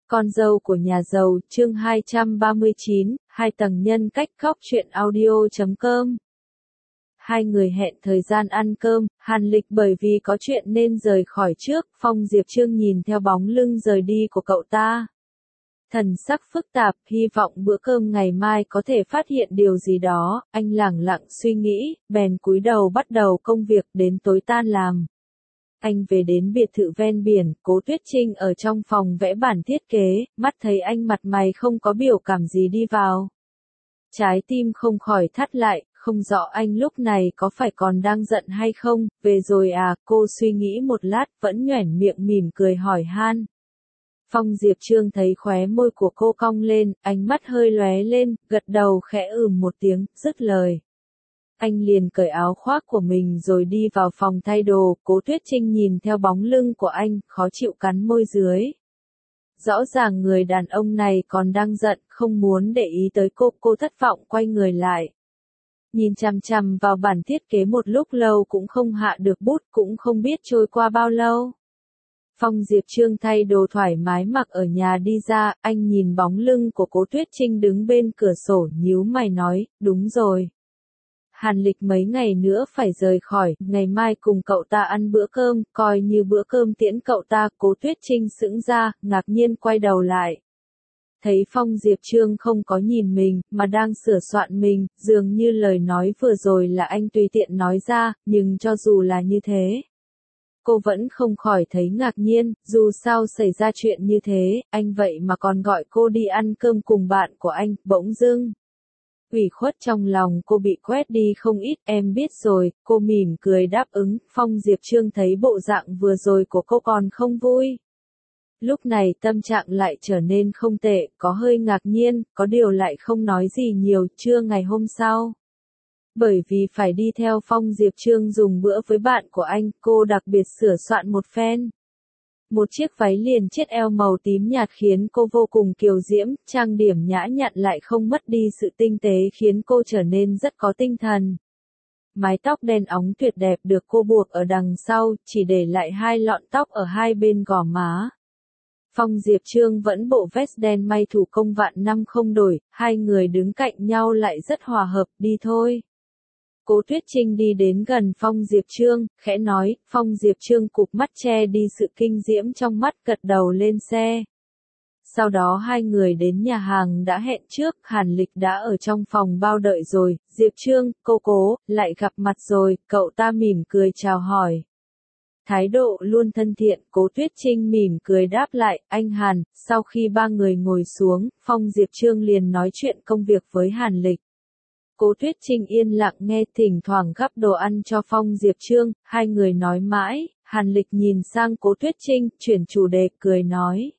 Con dâu của nhà giàu, chương 239, 2 tầng nhân cách. Góc truyện audio.com. Hai người hẹn thời gian ăn cơm, Hàn Lịch bởi vì có chuyện nên rời khỏi trước, Phong Diệp Trương nhìn theo bóng lưng rời đi của cậu ta. Thần sắc phức tạp, hy vọng bữa cơm ngày mai có thể phát hiện điều gì đó, anh lẳng lặng suy nghĩ, bèn cúi đầu bắt đầu công việc đến tối tan làm. Anh về đến biệt thự ven biển, Cố Tuyết Trinh ở trong phòng vẽ bản thiết kế, mắt thấy anh mặt mày không có biểu cảm gì đi vào. Trái tim không khỏi thắt lại, không rõ anh lúc này có phải còn đang giận hay không, về rồi à, cô suy nghĩ một lát, vẫn nhoẻn miệng mỉm cười hỏi han. Phong Diệp Trương thấy khóe môi của cô cong lên, ánh mắt hơi lóe lên, gật đầu khẽ một tiếng, dứt lời. Anh liền cởi áo khoác của mình rồi đi vào phòng thay đồ, Cố Tuyết Trinh nhìn theo bóng lưng của anh, khó chịu cắn môi dưới. Rõ ràng người đàn ông này còn đang giận, không muốn để ý tới cô thất vọng quay người lại. Nhìn chằm chằm vào bản thiết kế một lúc lâu cũng không hạ được bút, cũng không biết trôi qua bao lâu. Phong Diệp Trương thay đồ thoải mái mặc ở nhà đi ra, anh nhìn bóng lưng của Cố Tuyết Trinh đứng bên cửa sổ nhíu mày nói, đúng rồi. Hàn Lịch mấy ngày nữa phải rời khỏi, ngày mai cùng cậu ta ăn bữa cơm, coi như bữa cơm tiễn cậu ta. Cố Tuyết Trinh sững ra, ngạc nhiên quay đầu lại. Thấy Phong Diệp Trương không có nhìn mình, mà đang sửa soạn mình, dường như lời nói vừa rồi là anh tùy tiện nói ra, nhưng cho dù là như thế. Cô vẫn không khỏi thấy ngạc nhiên, dù sao xảy ra chuyện như thế, anh vậy mà còn gọi cô đi ăn cơm cùng bạn của anh, bỗng dưng. Ủy khuất trong lòng cô bị quét đi không ít, em biết rồi, cô mỉm cười đáp ứng. Phong Diệp Trương thấy bộ dạng vừa rồi của cô còn không vui. Lúc này tâm trạng lại trở nên không tệ, có hơi ngạc nhiên, có điều lại không nói gì nhiều. Trưa ngày hôm sau. Bởi vì phải đi theo Phong Diệp Trương dùng bữa với bạn của anh, cô đặc biệt sửa soạn một phen. Một chiếc váy liền chiết eo màu tím nhạt khiến cô vô cùng kiều diễm, trang điểm nhã nhặn lại không mất đi sự tinh tế khiến cô trở nên rất có tinh thần. Mái tóc đen óng tuyệt đẹp được cô buộc ở đằng sau, chỉ để lại hai lọn tóc ở hai bên gò má. Phong Diệp Trương vẫn bộ vest đen may thủ công vạn năm không đổi, hai người đứng cạnh nhau lại rất hòa hợp, đi thôi. Cố Tuyết Trinh đi đến gần Phong Diệp Trương, khẽ nói, Phong Diệp Trương cụp mắt che đi sự kinh diễm trong mắt, gật đầu lên xe. Sau đó hai người đến nhà hàng đã hẹn trước, Hàn Lịch đã ở trong phòng bao đợi rồi, Diệp Trương, Cố, lại gặp mặt rồi, cậu ta mỉm cười chào hỏi. Thái độ luôn thân thiện, Cố Tuyết Trinh mỉm cười đáp lại, anh Hàn. Sau khi ba người ngồi xuống, Phong Diệp Trương liền nói chuyện công việc với Hàn Lịch. Cố Tuyết Trinh yên lặng nghe, thỉnh thoảng gắp đồ ăn cho Phong Diệp Trương, hai người nói mãi. Hàn Lịch nhìn sang Cố Tuyết Trinh, chuyển chủ đề, cười nói.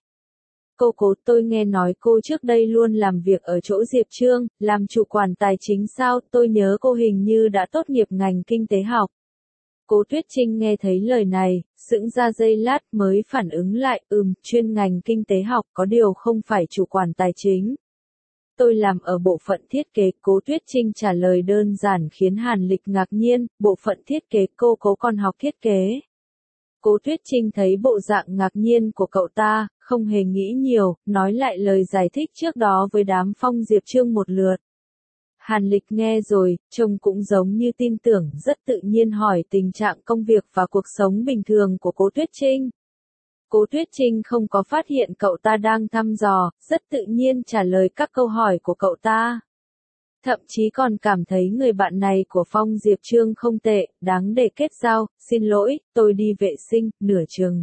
Cố, tôi nghe nói cô trước đây luôn làm việc ở chỗ Diệp Trương, làm chủ quản tài chính sao, tôi nhớ cô hình như đã tốt nghiệp ngành kinh tế học. Cố Tuyết Trinh nghe thấy lời này, sững ra giây lát mới phản ứng lại, chuyên ngành kinh tế học, có điều không phải chủ quản tài chính. Tôi làm ở bộ phận thiết kế. Cố Tuyết Trinh trả lời đơn giản khiến Hàn Lịch ngạc nhiên, bộ phận thiết kế, cô còn học thiết kế. Cố Tuyết Trinh thấy bộ dạng ngạc nhiên của cậu ta, không hề nghĩ nhiều, nói lại lời giải thích trước đó với đám Phong Diệp Trương một lượt. Hàn Lịch nghe rồi, trông cũng giống như tin tưởng, rất tự nhiên hỏi tình trạng công việc và cuộc sống bình thường của Cố Tuyết Trinh. Cố Tuyết Trinh không có phát hiện cậu ta đang thăm dò, rất tự nhiên trả lời các câu hỏi của cậu ta. Thậm chí còn cảm thấy người bạn này của Phong Diệp Trương không tệ, đáng để kết giao. Xin lỗi, tôi đi vệ sinh, nửa chừng.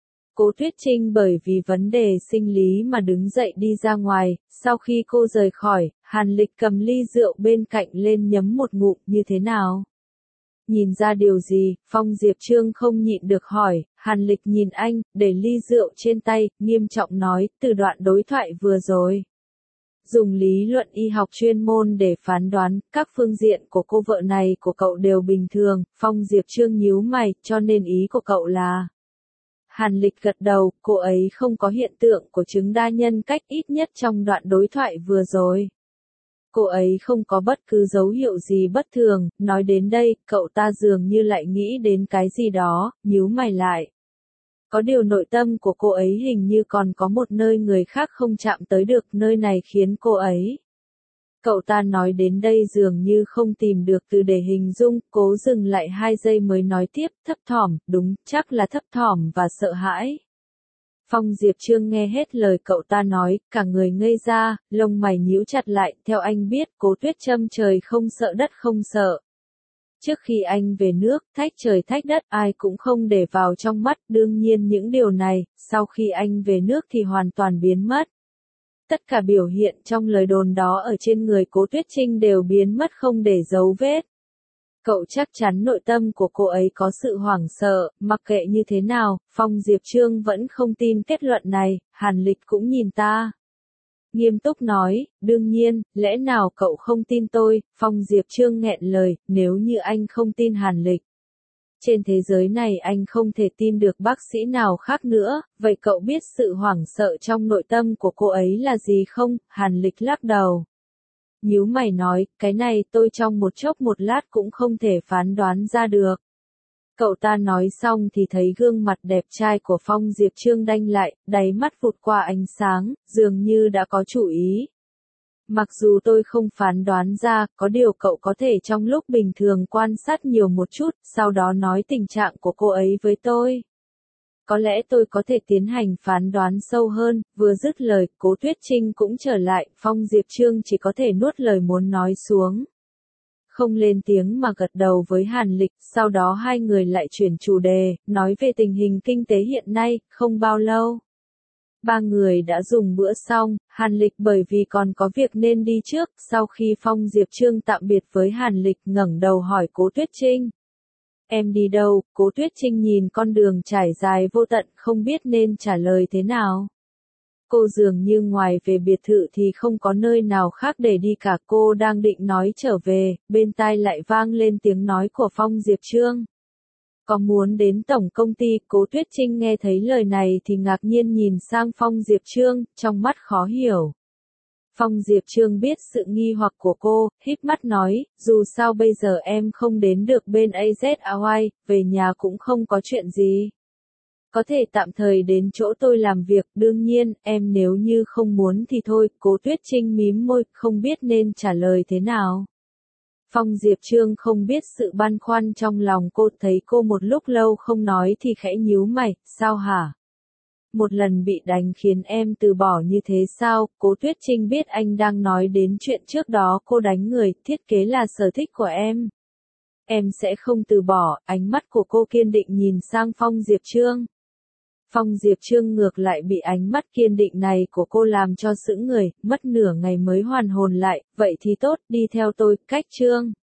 Cố Tuyết Trinh bởi vì vấn đề sinh lý mà đứng dậy đi ra ngoài, sau khi cô rời khỏi, Hàn Lịch cầm ly rượu bên cạnh lên nhấm một ngụm, như thế nào? Nhìn ra điều gì, Phong Diệp Trương không nhịn được hỏi. Hàn Lịch nhìn anh, để ly rượu trên tay, nghiêm trọng nói, từ đoạn đối thoại vừa rồi. Dùng lý luận y học chuyên môn để phán đoán, các phương diện của cô vợ này của cậu đều bình thường. Phong Diệp Trương nhíu mày, cho nên ý của cậu là. Hàn Lịch gật đầu, cô ấy không có hiện tượng của chứng đa nhân cách, ít nhất trong đoạn đối thoại vừa rồi. Cô ấy không có bất cứ dấu hiệu gì bất thường. Nói đến đây, cậu ta dường như lại nghĩ đến cái gì đó, nhíu mày lại. Có điều nội tâm của cô ấy hình như còn có một nơi người khác không chạm tới được, nơi này khiến cô ấy. Cậu ta nói đến đây dường như không tìm được từ để hình dung, cố dừng lại 2 giây mới nói tiếp, thấp thỏm, đúng, chắc là thấp thỏm và sợ hãi. Phong Diệp Trương nghe hết lời cậu ta nói, cả người ngây ra, lông mày nhíu chặt lại, theo anh biết, Cố Tuyết Châm trời không sợ đất không sợ. Trước khi anh về nước, thách trời thách đất ai cũng không để vào trong mắt, đương nhiên những điều này, sau khi anh về nước thì hoàn toàn biến mất. Tất cả biểu hiện trong lời đồn đó ở trên người Cố Tuyết Trinh đều biến mất không để dấu vết. Cậu chắc chắn nội tâm của cô ấy có sự hoảng sợ, mặc kệ như thế nào, Phong Diệp Trương vẫn không tin kết luận này, Hàn Lịch cũng nhìn ta. Nghiêm túc nói, đương nhiên, lẽ nào cậu không tin tôi, Phong Diệp Trương nghẹn lời, nếu như anh không tin Hàn Lịch. Trên thế giới này anh không thể tin được bác sĩ nào khác nữa, vậy cậu biết sự hoảng sợ trong nội tâm của cô ấy là gì không? Hàn Lịch lắc đầu. Nhíu mày nói, cái này tôi trong một chốc một lát cũng không thể phán đoán ra được. Cậu ta nói xong thì thấy gương mặt đẹp trai của Phong Diệp Trương đanh lại, đáy mắt vụt qua ánh sáng, dường như đã có chủ ý. Mặc dù tôi không phán đoán ra, có điều cậu có thể trong lúc bình thường quan sát nhiều một chút, sau đó nói tình trạng của cô ấy với tôi. Có lẽ tôi có thể tiến hành phán đoán sâu hơn, vừa dứt lời, Cố Tuyết Trinh cũng trở lại, Phong Diệp Trương chỉ có thể nuốt lời muốn nói xuống. Không lên tiếng mà gật đầu với Hàn Lịch, sau đó hai người lại chuyển chủ đề, nói về tình hình kinh tế hiện nay, không bao lâu. Ba người đã dùng bữa xong, Hàn Lịch bởi vì còn có việc nên đi trước, sau khi Phong Diệp Trương tạm biệt với Hàn Lịch ngẩng đầu hỏi Cố Tuyết Trinh. Em đi đâu? Cố Tuyết Trinh nhìn con đường trải dài vô tận không biết nên trả lời thế nào. Cô dường như ngoài về biệt thự thì không có nơi nào khác để đi cả, cô đang định nói trở về, bên tai lại vang lên tiếng nói của Phong Diệp Trương. Có muốn đến tổng công ty? Cố Tuyết Trinh nghe thấy lời này thì ngạc nhiên nhìn sang Phong Diệp Trương, trong mắt khó hiểu. Phong Diệp Trương biết sự nghi hoặc của cô, híp mắt nói, dù sao bây giờ em không đến được bên AZAY, về nhà cũng không có chuyện gì. Có thể tạm thời đến chỗ tôi làm việc, đương nhiên, em nếu như không muốn thì thôi, Cố Tuyết Trinh mím môi, không biết nên trả lời thế nào. Phong Diệp Trương không biết sự băn khoăn trong lòng cô, thấy cô một lúc lâu không nói thì khẽ nhíu mày, sao hả? Một lần bị đánh khiến em từ bỏ như thế sao? Cố Tuyết Trinh biết anh đang nói đến chuyện trước đó cô đánh người, thiết kế là sở thích của em. Em sẽ không từ bỏ, ánh mắt của cô kiên định nhìn sang Phong Diệp Trương. Phong Diệp Trương ngược lại bị ánh mắt kiên định này của cô làm cho sững người, mất nửa ngày mới hoàn hồn lại, vậy thì tốt, đi theo tôi, cách Trương.